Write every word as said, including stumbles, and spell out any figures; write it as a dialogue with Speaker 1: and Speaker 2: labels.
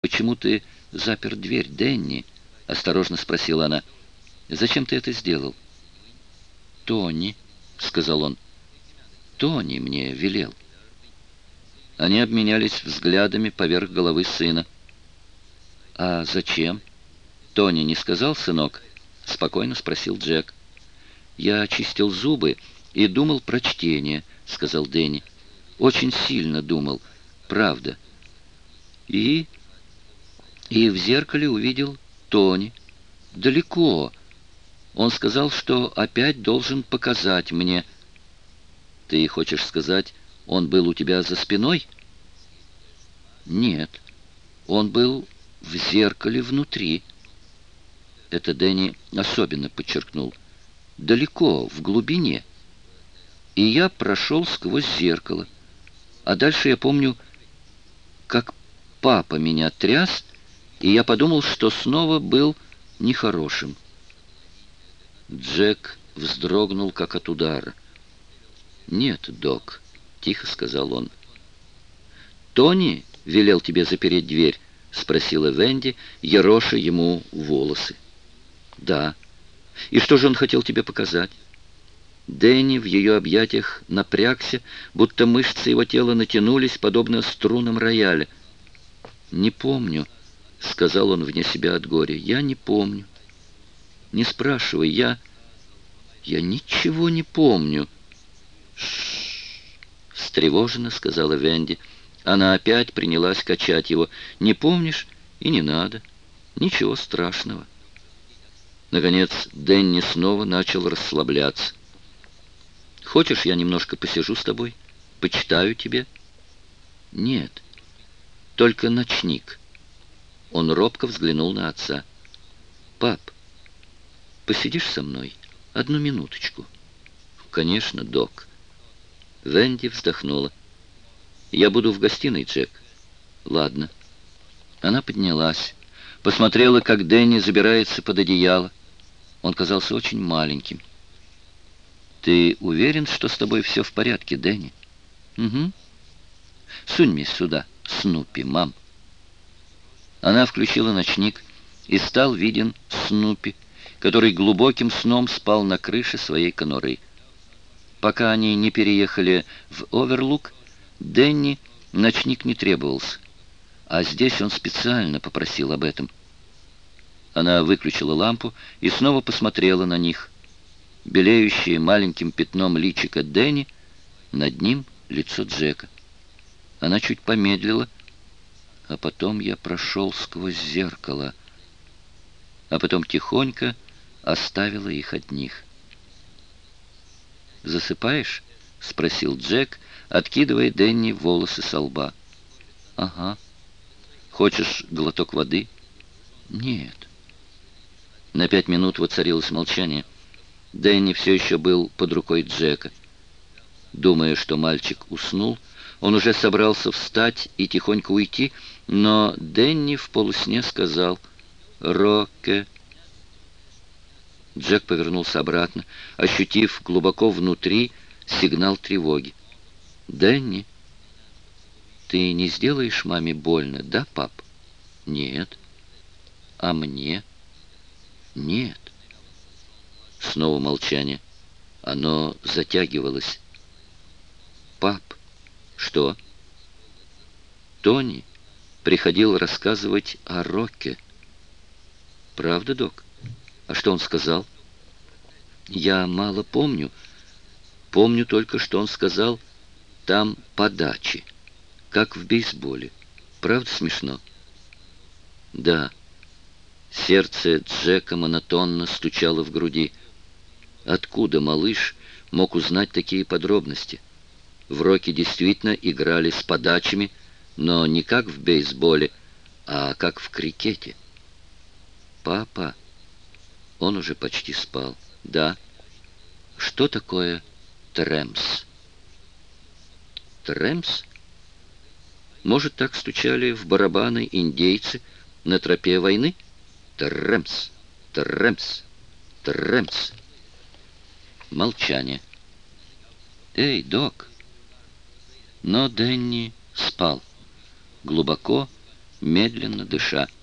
Speaker 1: «Почему ты запер дверь, Дэнни?» — осторожно спросила она. «Зачем ты это сделал?» «Тони», — сказал он. «Тони мне велел». Они обменялись взглядами поверх головы сына. «А зачем?» «Тони не сказал, сынок?» — спокойно спросил Джек. «Я чистил зубы и думал про чтение», — сказал Дэнни. «Очень сильно думал, правда. И... и в зеркале увидел Тони. Далеко. Он сказал, что опять должен показать мне». «Ты хочешь сказать, он был у тебя за спиной?» «Нет, он был в зеркале внутри». Это Дэнни особенно подчеркнул. «Далеко, в глубине. И я прошел сквозь зеркало. А дальше я помню, как папа меня тряс, и я подумал, что снова был нехорошим». Джек вздрогнул, как от удара. «Нет, док», — тихо сказал он. «Тони велел тебе запереть дверь?» — спросила Венди, ероша ему волосы. «Да. И что же он хотел тебе показать?» Дэнни в ее объятиях напрягся, будто мышцы его тела натянулись, подобно струнам рояля. «Не помню», — сказал он вне себя от горя. «Я не помню. Не спрашивай, я... я ничего не помню». «Ш-ш-ш», встревоженно сказала Венди. Она опять принялась качать его. «Не помнишь? И не надо. Ничего страшного». Наконец Дэнни снова начал расслабляться. «Хочешь, я немножко посижу с тобой? Почитаю тебе?» «Нет, только ночник». Он робко взглянул на отца. «Пап, посидишь со мной? Одну минуточку». «Конечно, док». Венди вздохнула. «Я буду в гостиной, Джек». «Ладно». Она поднялась, посмотрела, как Дэнни забирается под одеяло. Он казался очень маленьким. «Ты уверен, что с тобой все в порядке, Дэнни?» «Угу». «Сунь мне сюда, Снупи, мам». Она включила ночник, и стал виден Снупи, который глубоким сном спал на крыше своей конуры. Пока они не переехали в Оверлук, Дэнни ночник не требовался, а здесь он специально попросил об этом. Она выключила лампу и снова посмотрела на них. Белеющее маленьким пятном личико Дэнни, над ним лицо Джека. Она чуть помедлила, а потом я прошел сквозь зеркало, а потом тихонько оставила их одних. «Засыпаешь?» — спросил Джек, откидывая Дэнни волосы со лба. «Ага. Хочешь глоток воды?» «Нет». На пять минут воцарилось молчание. Дэнни все еще был под рукой Джека. Думая, что мальчик уснул, он уже собрался встать и тихонько уйти, но Дэнни в полусне сказал «Роке». Джек повернулся обратно, ощутив глубоко внутри сигнал тревоги. «Дэнни, ты не сделаешь маме больно, да, пап?» «Нет». «А мне?» «Нет». Снова молчание. Оно затягивалось. «Пап». «Что?» «Тони приходил рассказывать о Роке». «Правда, док? А что он сказал?» «Я мало помню. Помню только, что он сказал, там подачи, как в бейсболе. Правда смешно?» «Да». Сердце Джека монотонно стучало в груди. Откуда малыш мог узнать такие подробности? В Роке действительно играли с подачами, но не как в бейсболе, а как в крикете. «Папа...» Он уже почти спал. «Да». «Что такое трэмс?» «Трэмс?» Может, так стучали в барабаны индейцы на тропе войны? Трэмс, трэмс, трэмс. Молчание. «Эй, док!» Но Дэнни спал, глубоко медленно дыша.